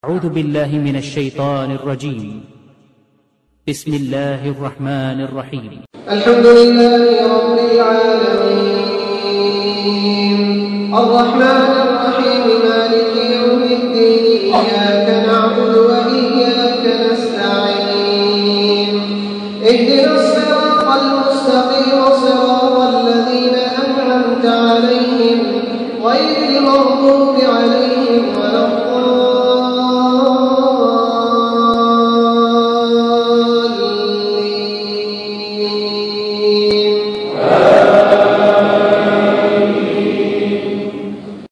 أعوذ بالله من الشيطان الرجيم. بسم الله الرحمن الرحيم. الحمد لله رب العالمين الرحمن الرحيم مالك يوم الدين إياك نعبد وإياك نستعين اهدنا الصراط المستقيم صراط الذين أنعمت عليهم غير المغضوب عليهم